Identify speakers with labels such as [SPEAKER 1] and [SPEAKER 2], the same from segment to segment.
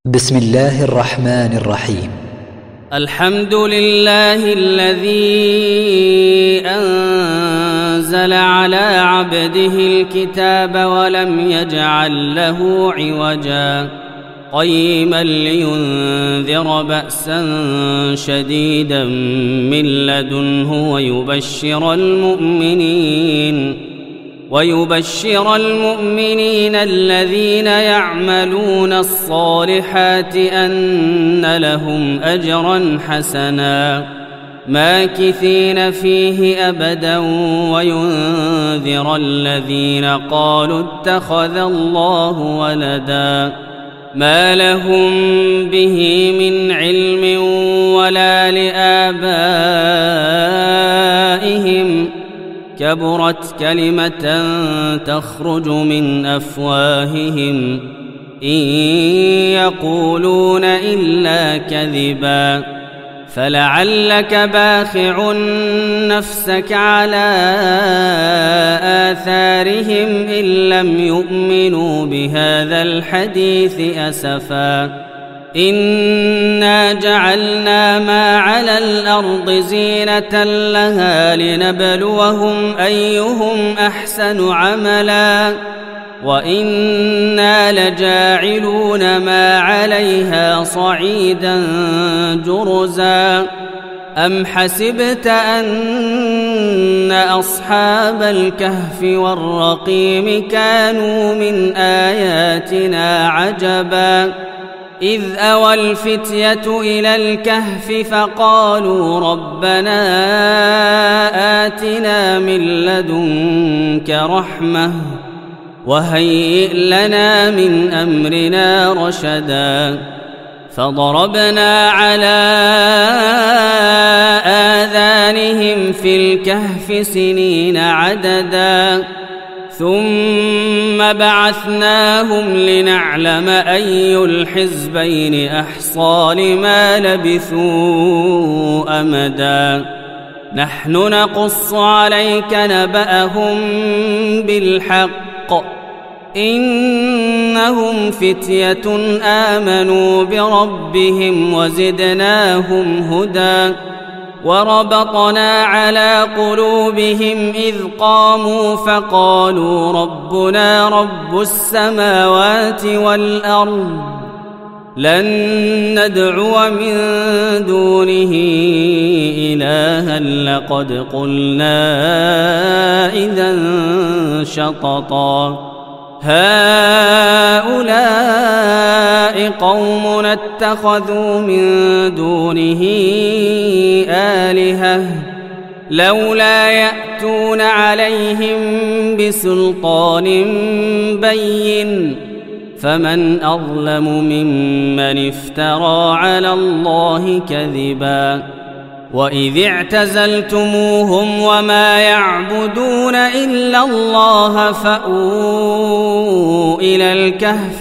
[SPEAKER 1] بسم الله الرحمن الرحيم.
[SPEAKER 2] الحمد لله الذي أنزل على عبده الكتاب ولم يجعل له عوجا قيما لينذر بأسا شديدا من لدنه ويبشر المؤمنين الذين يعملون الصالحات أن لهم أجرا حسنا ماكثين فيه أبدا وينذر الذين قالوا اتخذ الله ولدا ما لهم به من علم ولا لآبائهم كبرت كلمة تخرج من أفواههم إن يقولون إلا كذبا فلعلك باخع نفسك على آثارهم إن لم يؤمنوا بهذا الحديث أسفا إنا جعلنا ما على الأرض زينة لها لنبلوهم أيهم أحسن عملا وإنا لجاعلون ما عليها صعيدا جرزا أم حسبت أن أصحاب الكهف والرقيم كانوا من آياتنا عجبا إذ أوى الفتية إلى الكهف فقالوا ربنا آتنا من لدنك رحمة وهيئ لنا من أمرنا رشدا فضربنا على آذانهم في الكهف سنين عددا ثم بعثناهم لنعلم أي الحزبين أحصى لما لبثوا أمدا نحن نقص عليك نبأهم بالحق إنهم فتية آمنوا بربهم وزدناهم هدى وربطنا على قلوبهم إذ قاموا فقالوا ربنا رب السماوات والأرض لن ندعو من دونه إلها لقد قلنا إذا شططا هؤلاء قوم اتخذوا من دونه آلهة لولا يأتون عليهم بسلطان بين فمن أظلم ممن افترى على الله كذبا وإذ اعتزلتموهم وما يعبدون إلا الله فأووا إلى الكهف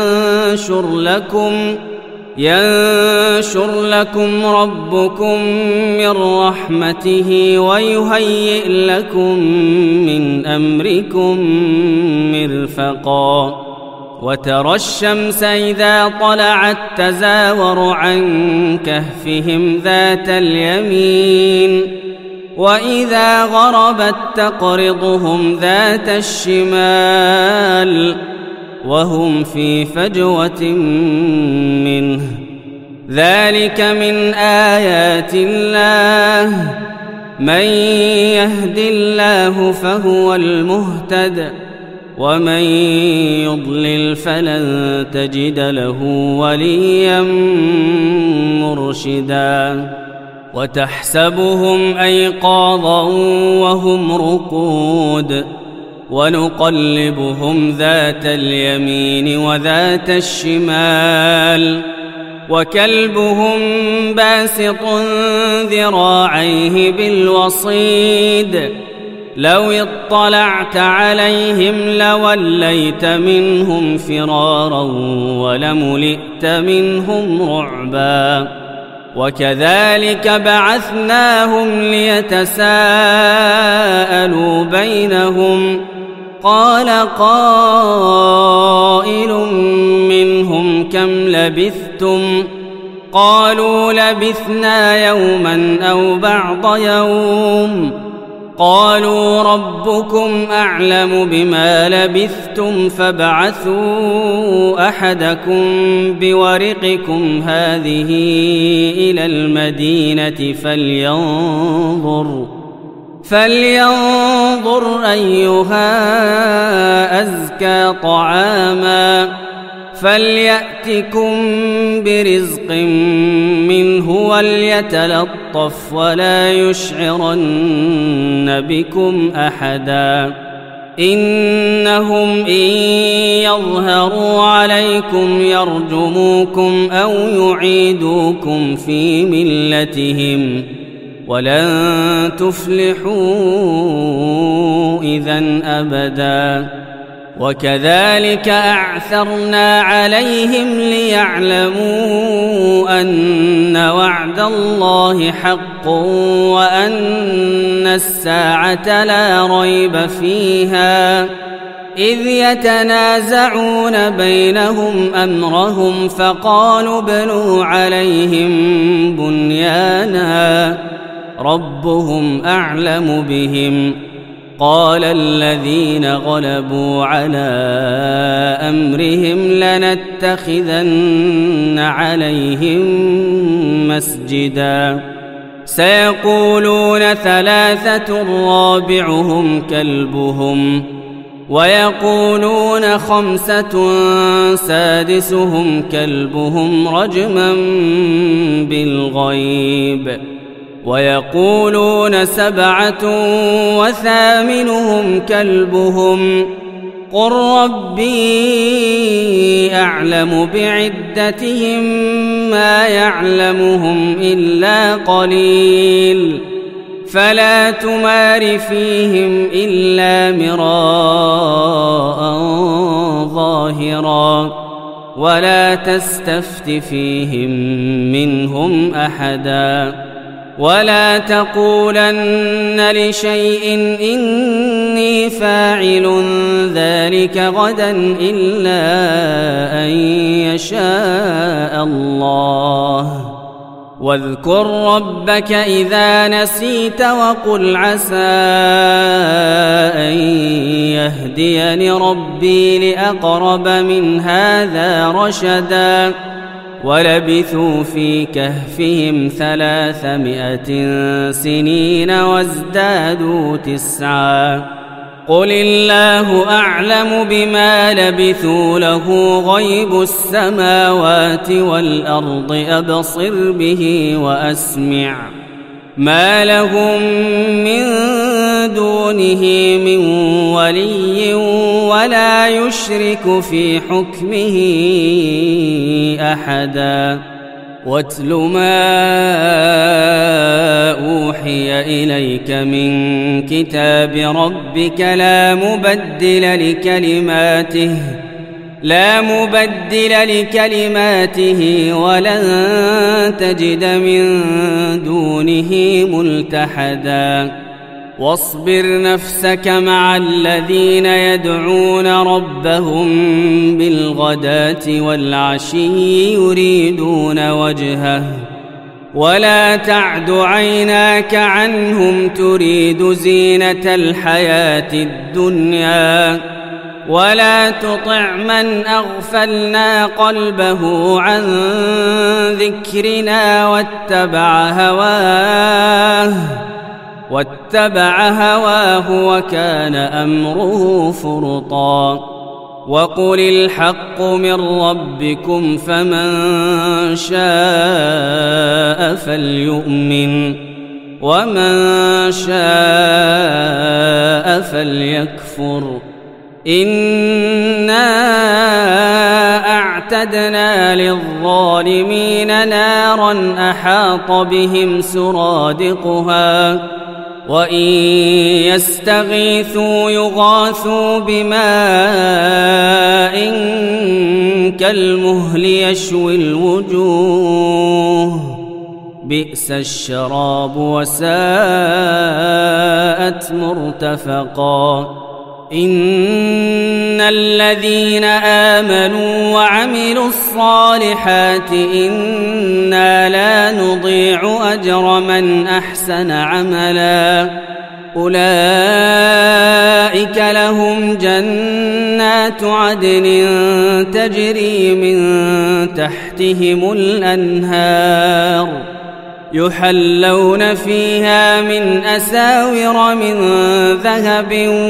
[SPEAKER 2] ينشر لكم ربكم من رحمته ويهيئ لكم من أمركم مرفقا وترى الشمس إذا طلعت تزاور عن كهفهم ذات اليمين وإذا غربت تقرضهم ذات الشمال وهم في فجوة منه ذلك من آيات الله من يهد الله فهو المهتد ومن يضلل فلن تجد له وليا مرشدا وتحسبهم أيقاظا وهم رقود ونقلبهم ذات اليمين وذات الشمال وكلبهم باسط ذراعيه بالوصيد لو اطلعت عليهم لوليت منهم فرارا ولملئت منهم رعبا وكذلك بعثناهم ليتساءلوا بينهم قال قائل منهم كم لبثتم قالوا لبثنا يوما أو بعض يوم قالوا ربكم أعلم بما لبثتم فابعثوا أحدكم بورقكم هذه إلى المدينة فلينظر أيها أزكى طعاما فليأتكم برزق منه وليتلطف ولا يشعرن بكم أحدا إنهم إن يظهروا عليكم يرجموكم أو يعيدوكم في ملتهم ولن تفلحوا إذن أبدا وكذلك أعثرنا عليهم ليعلموا أن وعد الله حق وأن الساعة لا ريب فيها إذ يتنازعون بينهم أمرهم فقالوا ابنوا عليهم بنيانا ربهم أعلم بهم قال الذين غلبوا على أمرهم لنتخذن عليهم مسجدا سيقولون ثلاثة رابعهم كلبهم ويقولون خمسة سادسهم كلبهم رجما بالغيب ويقولون سبعة وثامنهم كلبهم قل ربي أعلم بعدتهم ما يعلمهم إلا قليل فلا تمار فيهم إلا مراء ظاهرا ولا تستفت فيهم منهم أحدا ولا تقولن لشيء إني فاعل ذلك غدا إلا أن يشاء الله واذكر ربك إذا نسيت وقل عسى أن يهديني ربي لأقرب من هذا رشدا ولبثوا في كهفهم 300 سنين وازدادوا 9 قل الله أعلم بما لبثوا له غيب السماوات والأرض أبصر به وأسمع ما لهم من دونه من ولي ولا يشرك في حكمه أحدا واتل ما أوحي إليك من كتاب ربك لا مبدل لكلماته ولن تجد من دونه ملتحدا واصبر نفسك مع الذين يدعون ربهم بالغداة والعشي يريدون وجهه ولا تعد عيناك عنهم تريد زينة الحياة الدنيا ولا تطع من أغفلنا قلبه عن ذكرنا واتبع هواه وكان أمره فرطا وقل الحق من ربكم فمن شاء فليؤمن ومن شاء فليكفر إنا أعتدنا للظالمين نارا أحاط بهم سرادقها وإن يستغيثوا يغاثوا بماء كالمهل يشوي الوجوه بئس الشراب وساءت مرتفقا إن الذين آمنوا وعملوا الصالحات إنا لا نضيع أجر من أحسن عملا أولئك لهم جنات عدن تجري من تحتهم الأنهار يحلون فيها من أساور من ذهب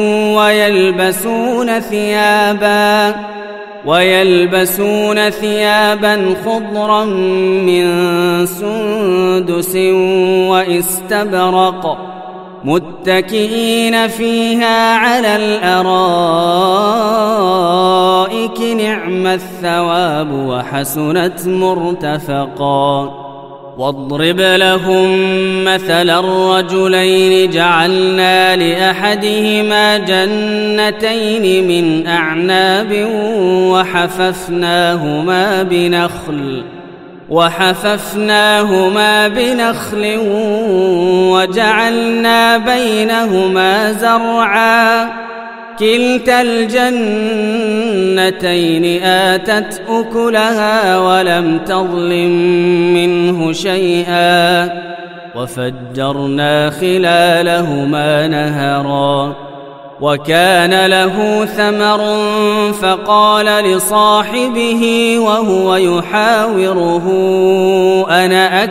[SPEAKER 2] ويلبسون ثيابا خضرا من سندس واستبرق متكئين فيها على الأرائك نعم الثواب وحسنت مرتفقا واضرب لهم مثل الرجلين جعلنا لأحدهما جنتين من أعناب وحففناهما بنخل وجعلنا بينهما زرعا كلتا الجنتين آتت أكلها ولم تظلم منه شيئا وفجرنا خلالهما نهرا وكان له ثمر فقال لصاحبه وهو يحاوره أنا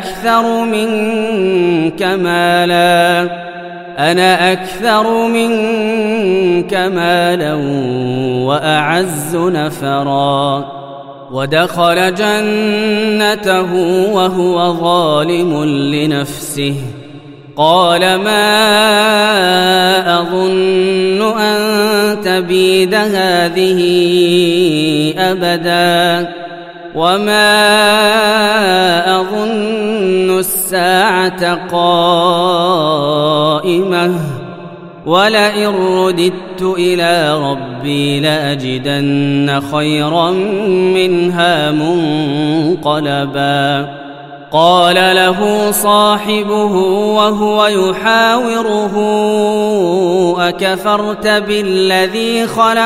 [SPEAKER 2] أكثر منك مالا وأعز نفرا ودخل جنته وهو ظالم لنفسه قال ما أظن أن تبيد هذه أبدا وما أظن الساعة قائمة ولئن رددت إلى ربي لأجدن خيرا منها منقلبا قال له صاحبه وهو يحاوره أكفرت بالذي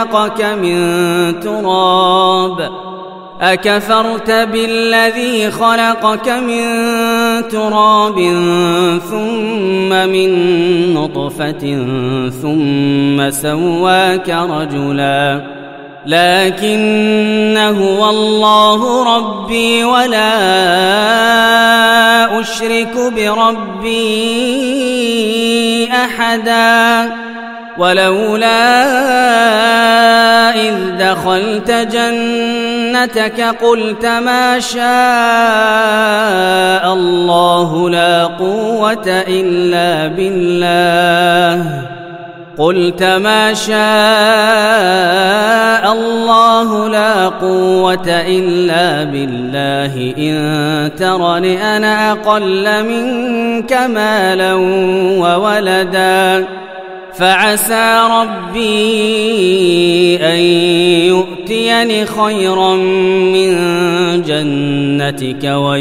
[SPEAKER 2] خلقك من تراب ثم من نطفة ثم سواك رجلا لكن هو الله ربي ولا أشرك بربي أحدا ولولا إذ دخلت جنتك قلت ما شاء الله لا قوة إلا بالله إن ترني أنا أقل منك مالا وولدا فعسى ربي أن يؤتيني خيرا من جنتك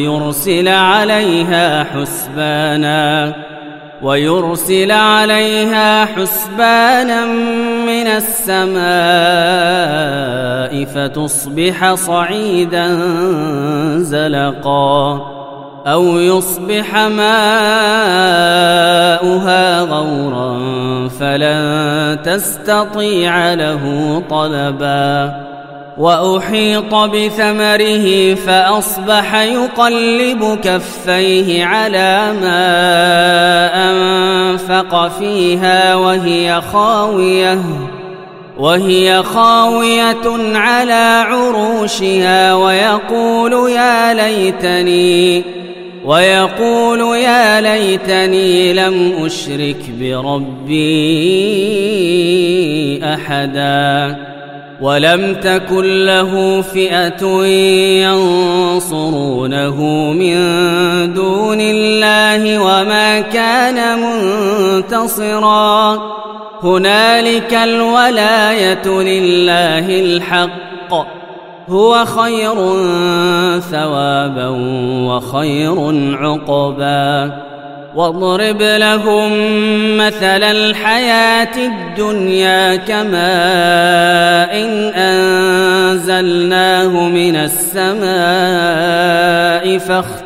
[SPEAKER 2] ويرسل عليها حسبانا من السماء فتصبح صعيدا زلقا أو يصبح ماؤها غورا فلن تستطيع له طلبا وأحيط بثمره فأصبح يقلب كفيه على ما أنفق فيها وهي خاوية على عروشها ويقول يا ليتني لم أشرك بربي أحدا ولم تكن له فئة ينصرونه من دون الله وما كان منتصرا هنالك الولاية لله الحق هو خير ثوابا وخير عقبا واضرب لهم مثل الحياة الدنيا كماء إن أنزلناه من السماء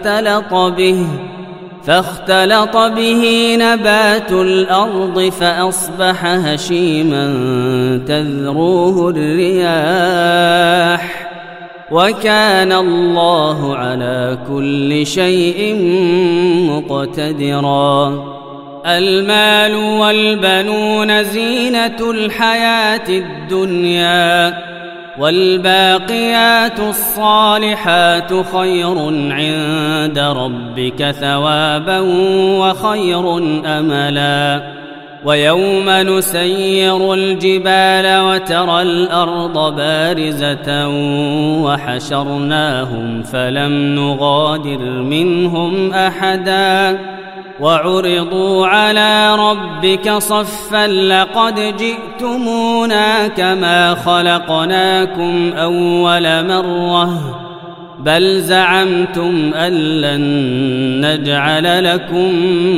[SPEAKER 2] فاختلط به نبات الأرض فأصبح هشيما تذروه الرياح وكان الله على كل شيء مقتدرا. المال والبنون زينة الحياة الدنيا والباقيات الصالحات خير عند ربك ثوابا وخير أملا. ويوم نسير الجبال وترى الأرض بارزة وحشرناهم فلم نغادر منهم أحدا وعرضوا على ربك صفا لقد جئتمونا كما خلقناكم أول مرة بل زعمتم أن لن نجعل لكم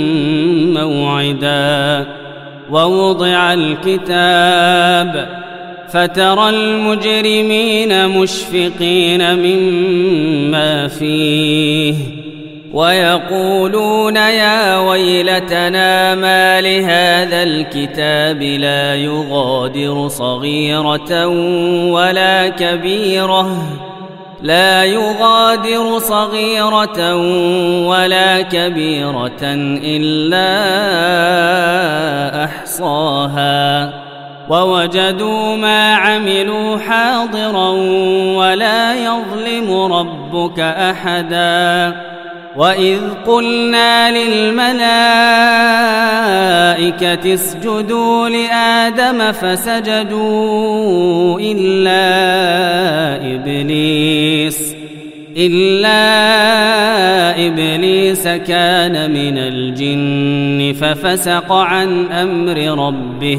[SPEAKER 2] موعدا. ووضع الكتاب فترى المجرمين مشفقين مما فيه ويقولون يا ويلتنا ما لهذا الكتاب لا يغادر صغيرة ولا كبيرة إلا أحصاها ووجدوا ما عملوا حاضرا ولا يظلم ربك أحدا. وإذ قلنا للملائكة اسجدوا لآدم فسجدوا إلا إبليس كان من الجن ففسق عن أمر ربه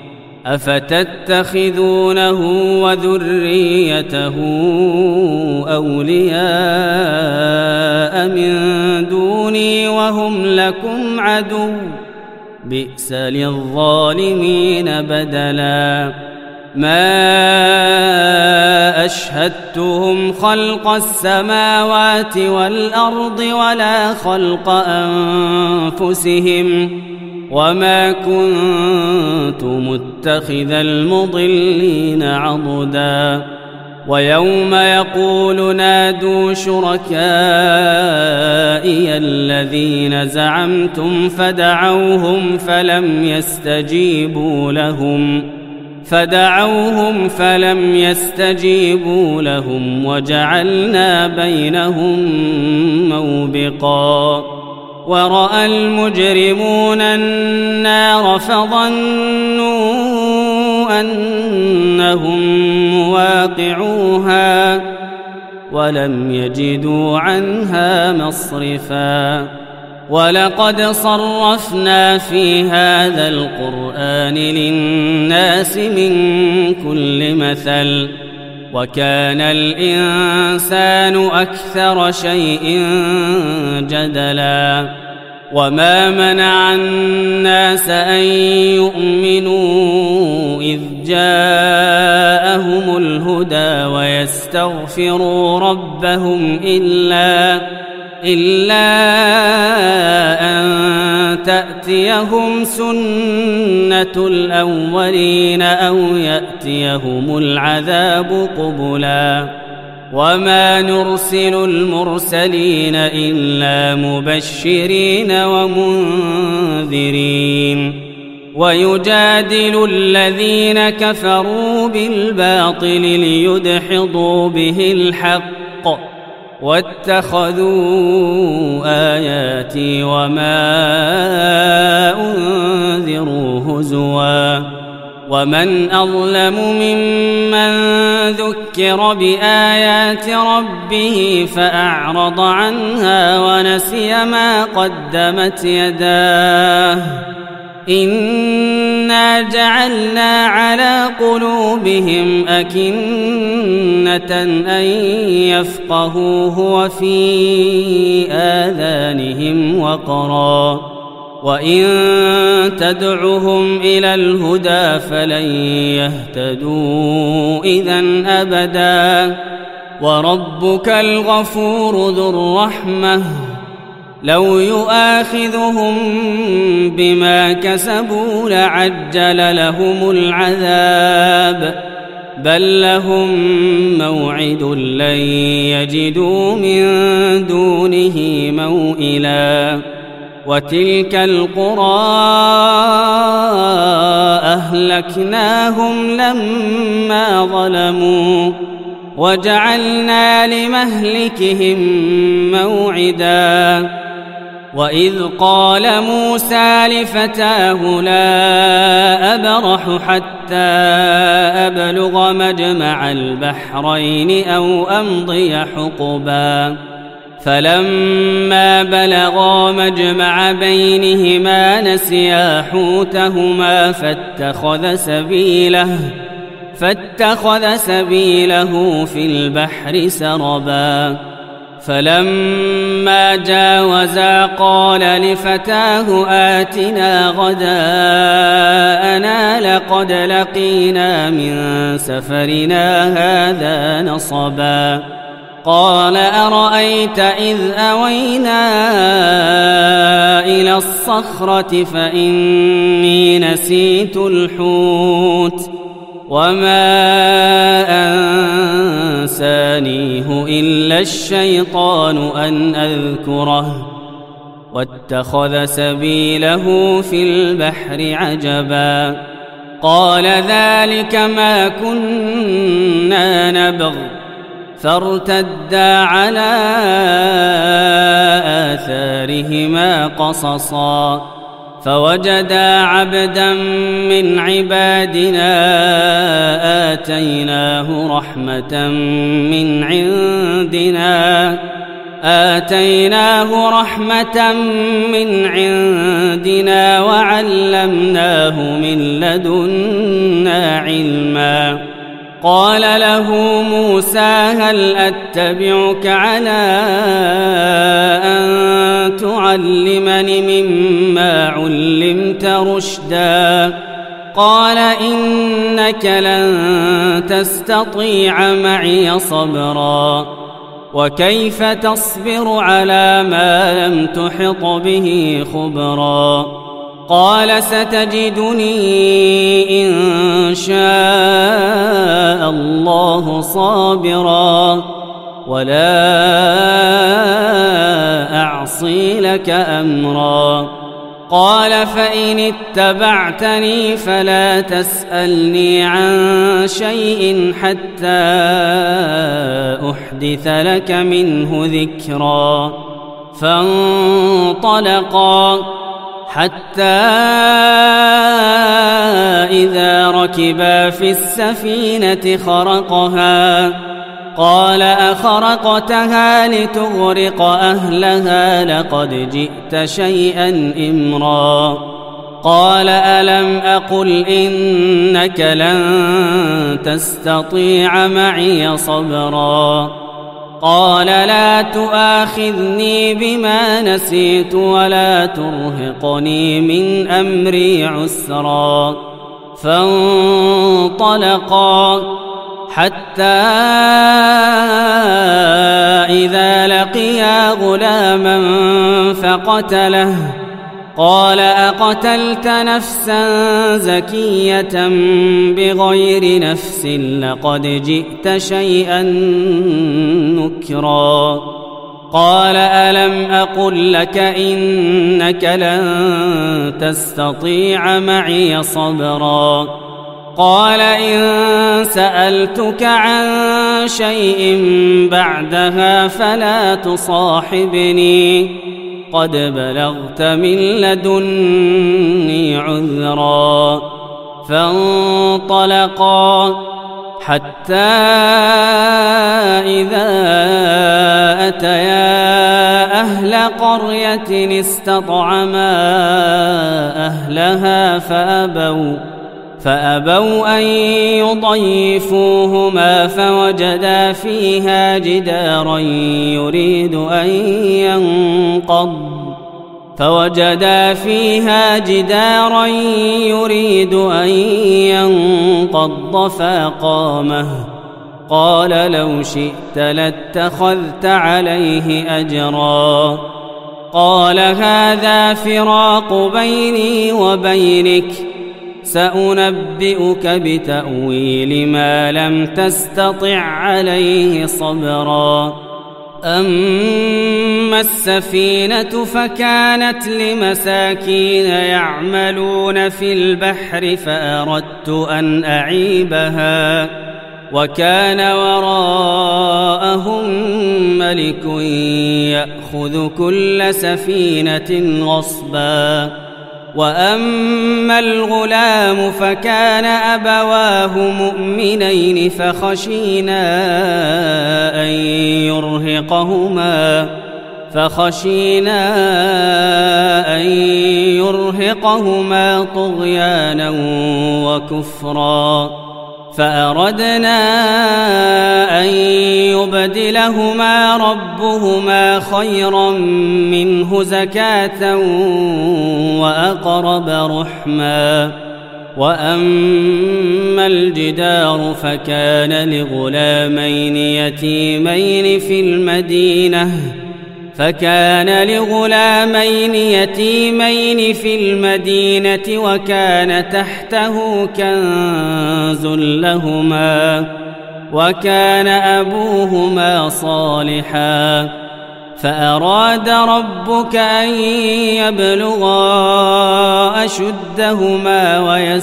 [SPEAKER 2] أفتتخذونه وذريته أولياء من دوني وهم لكم عدو بئس للظالمين بدلا. ما أشهدتهم خلق السماوات والأرض ولا خلق أنفسهم وما كنت متخذ المضلين عضدا. ويوم يقول نادوا شركائي الذين زعمتم فدعوهم فلم يستجيبوا لهم وجعلنا بينهم موبقا. ورأى المجرمون النار فظنوا أنهم مواقعوها ولم يجدوا عنها مصرفا. ولقد صرفنا في هذا القرآن للناس من كل مثل وكان الإنسان أكثر شيء جدلا. وما منع الناس أن يؤمنوا إذ جاءهم الهدى ويستغفروا ربهم إلا أن تأتيهم سنة الأولين أو يأتيهم العذاب قبلا. وما نرسل المرسلين إلا مبشرين ومنذرين. ويجادل الذين كفروا بالباطل ليدحضوا به الحق واتخذوا آياتي وما أنذروا هزوا. ومن أظلم ممن ذكر بآيات ربه فأعرض عنها ونسي ما قدمت يداه إنا جعلنا على قلوبهم أكنة أن يفقهوه وفي آذانهم وقرا وإن تدعهم إلى الهدى فلن يهتدوا إذن أبدا وربك الغفور ذو الرحمة لو يؤاخذهم بما كسبوا لعجل لهم العذاب بل لهم موعد لن يجدوا من دونه موئلا وتلك القرى أهلكناهم لما ظلموا وجعلنا لمهلكهم موعدا وإذ قال موسى لفتاه لا أبرح حتى أبلغ مجمع البحرين أو أمضي حقبا فلما بلغا مجمع بينهما نسيا حوتهما فاتخذ سبيله في البحر سربا فلما جاوزا قال لفتاه آتنا غداءنا لقد لقينا من سفرنا هذا نصبا قال أرأيت إذ أوينا إلى الصخرة فإني نسيت الحوت وما أنسانيه إلا الشيطان أن أذكره واتخذ سبيله في البحر عجبا قال ذلك ما كنا نبغ فارتدا على آثارهما قصصا فوجدا عبدا من عبادنا آتيناه رحمة من عندنا وعلمناه من لدنا علما قال له موسى هل أتبعك على أن تعلمني مما علمت رشدا قال إنك لن تستطيع معي صبرا وكيف تصبر على ما لم تحط به خبرا قال ستجدني إن شاء الله صابرا ولا أعصي لك أمرا قال فإن اتبعتني فلا تسألني عن شيء حتى أحدث لك منه ذكرا فانطلقا حتى إذا ركبا في السفينة خرقها قال أخرقتها لتغرق أهلها لقد جئت شيئا إمرا قال ألم أقل إنك لن تستطيع معي صبرا قال لا تؤاخذني بما نسيت ولا ترهقني من أمري عسرا فانطلقا حتى إذا لقيا غلاما فقتله قال أقتلت نفسا زكية بغير نفس لقد جئت شيئا نكرا قال ألم أقل لك إنك لن تستطيع معي صبرا قال إن سألتك عن شيء بعدها فلا تصاحبني قد بلغت من لدني عذرا فانطلقا حتى إذا أتيا أهل قرية استطعما أهلها فأبوا أن يضيفوهما فوجدا فيها جدارا يريد أن ينقض فوجدا فيها جدارا يريد أن ينقض فأقامه قال لو شئت لاتخذت عليه أجرا قال هذا فراق بيني وبينك سأنبئك بتأويل ما لم تستطع عليه صبرا أما السفينة فكانت لمساكين يعملون في البحر فأردت أن أعيبها وكان وراءهم ملك يأخذ كل سفينة غصبا وأما الغلام فكان أبواه مؤمنين فخشينا أن يرهقهما طغيانا وكفرا فأردنا أن يبدلهما ربهما خيرا منه زكاة وأقرب رحما وأما الجدار فكان لغلامين يتيمين في المدينة وكان تحته كنز لهما وكان أبوهما صالحا فأراد ربك أن يبلغا أشدهما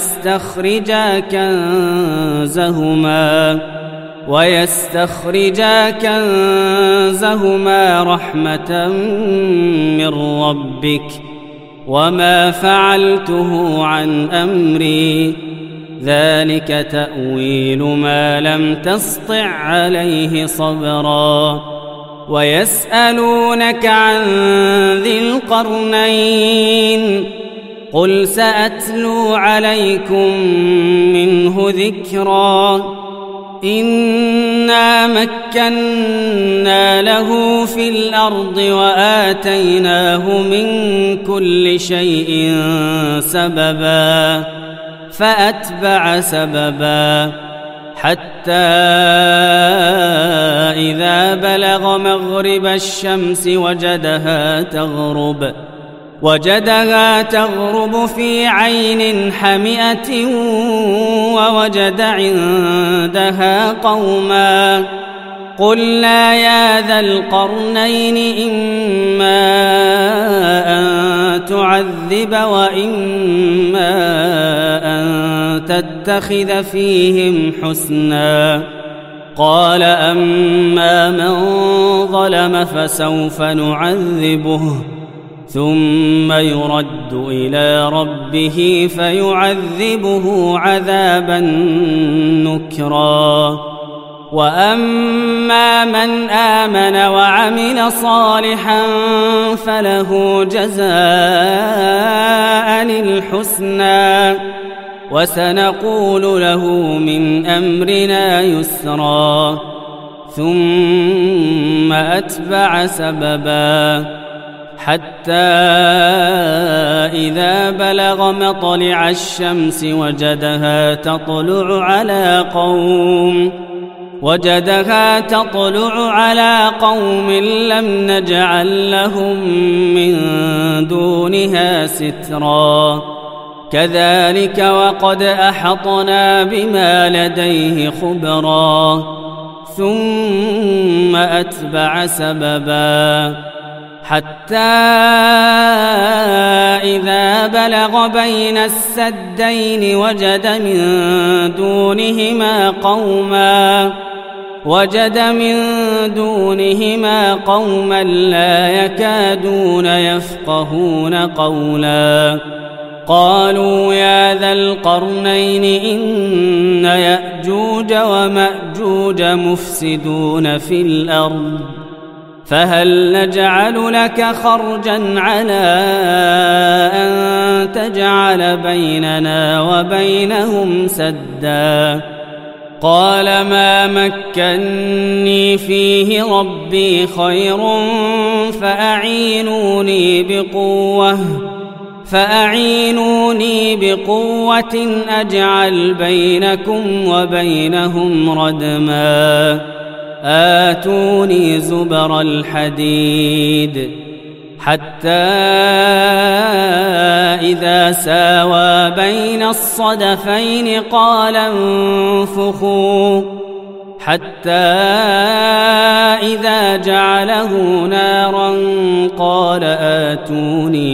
[SPEAKER 2] ويستخرجا كنزهما رحمة من ربك وما فعلته عن أمري ذلك تأويل ما لم تسطع عليه صبرا ويسألونك عن ذي القرنين قل سأتلو عليكم منه ذكرا إنا مكنا له في الأرض وآتيناه من كل شيء سببا فأتبع سببا حتى إذا بلغ مغرب الشمس وجدها تغرب في عين حمئة ووجد عندها قوما قلنا يا ذا القرنين إما أن تعذب وإما أن تتخذ فيهم حسنا قال أما من ظلم فسوف نعذبه ثم يرد إلى ربه فيعذبه عذابا نكرا وأما من آمن وعمل صالحا فله جزاء الحسنى وسنقول له من أمرنا يسرا ثم أتبع سببا حتى إذا بلغ مطلع الشمس وجدها تطلع على قوم لم نجعل لهم من دونها سترا كذلك وقد أحطنا بما لديه خبرا ثم أتبع سببا حتى إذا بلغ بين السدين وجد من دونهما قوما لا يكادون يفقهون قولا قالوا يا ذا القرنين إن يأجوج ومأجوج مفسدون في الأرض فهل نجعل لك خرجا على أن تجعل بيننا وبينهم سدا قال ما مكني فيه ربي خير فأعينوني بقوة أجعل بينكم وبينهم ردما آتوني زبر الحديد حتى إذا ساوى بين الصدفين قال انفخوا حتى إذا جعله نارا قال آتوني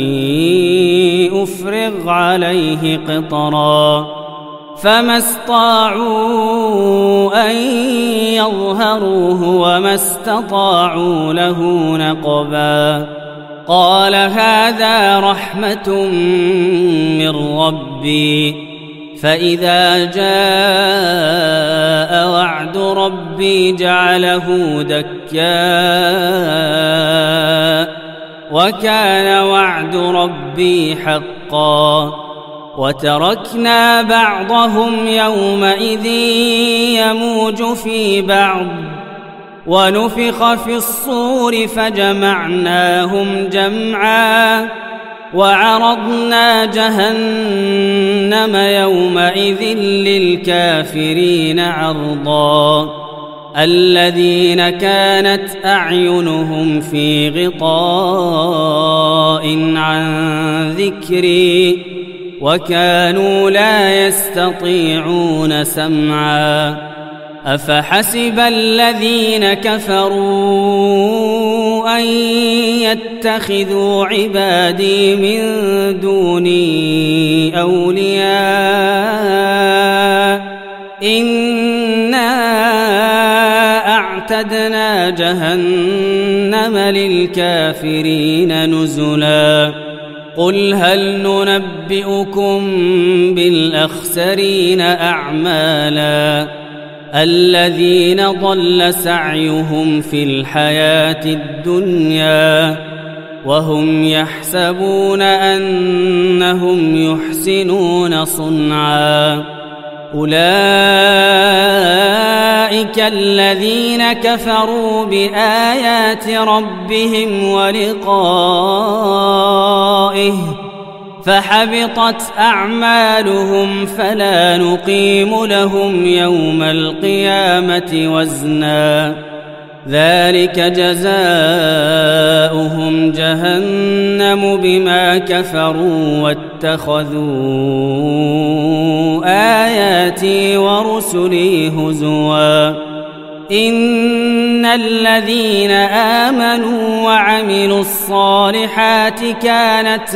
[SPEAKER 2] أفرغ عليه قطرا فما استطاعوا أن يظهروه وما استطاعوا له نقبا قال هذا رحمة من ربي فإذا جاء وعد ربي جعله دكاء وكان وعد ربي حقا وتركنا بعضهم يومئذ يموج في بعض ونفخ في الصور فجمعناهم جمعا وعرضنا جهنم يومئذ للكافرين عرضا الذين كانت أعينهم في غطاء عن ذكري وكانوا لا يستطيعون سمعا أفحسب الذين كفروا أن يتخذوا عبادي من دوني أولياء إنا أعتدنا جهنم للكافرين نزلا قل هل ننبئكم بالأخسرين أعمالا الذين ضل سعيهم في الحياة الدنيا وهم يحسبون أنهم يحسنون صنعا أولئك الذين كفروا بآيات ربهم ولقائه فحبطت أعمالهم فلا نقيم لهم يوم القيامة وزنا ذلك جزاؤهم جهنم بما كفروا واتخذوا آياتي ورسلي هزوا إن الذين آمنوا وعملوا الصالحات كانت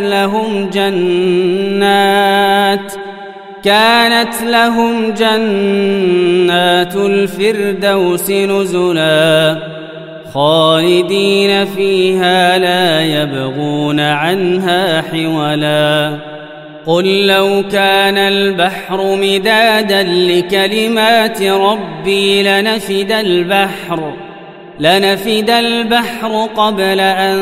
[SPEAKER 2] لهم جنات الفردوس نزلا خالدين فيها لا يبغون عنها حولا قل لو كان البحر مدادا لكلمات ربي لنفد البحر قبل أن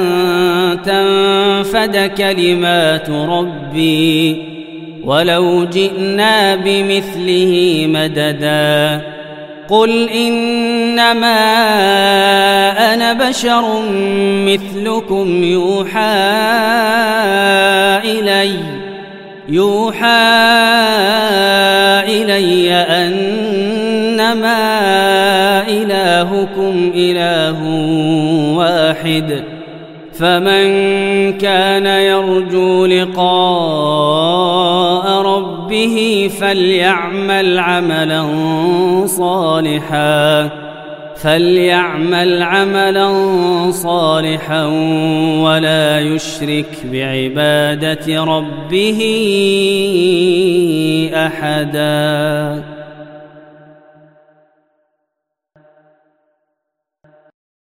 [SPEAKER 2] تنفد كلمات ربي ولو جئنا بمثله مددا قل إنما أنا بشر مثلكم يوحى إلي أنما إلهكم إله واحد فمن كان يرجو لقاء ربه فليعمل عملا صالحا ولا يشرك بعبادة ربه أحدا.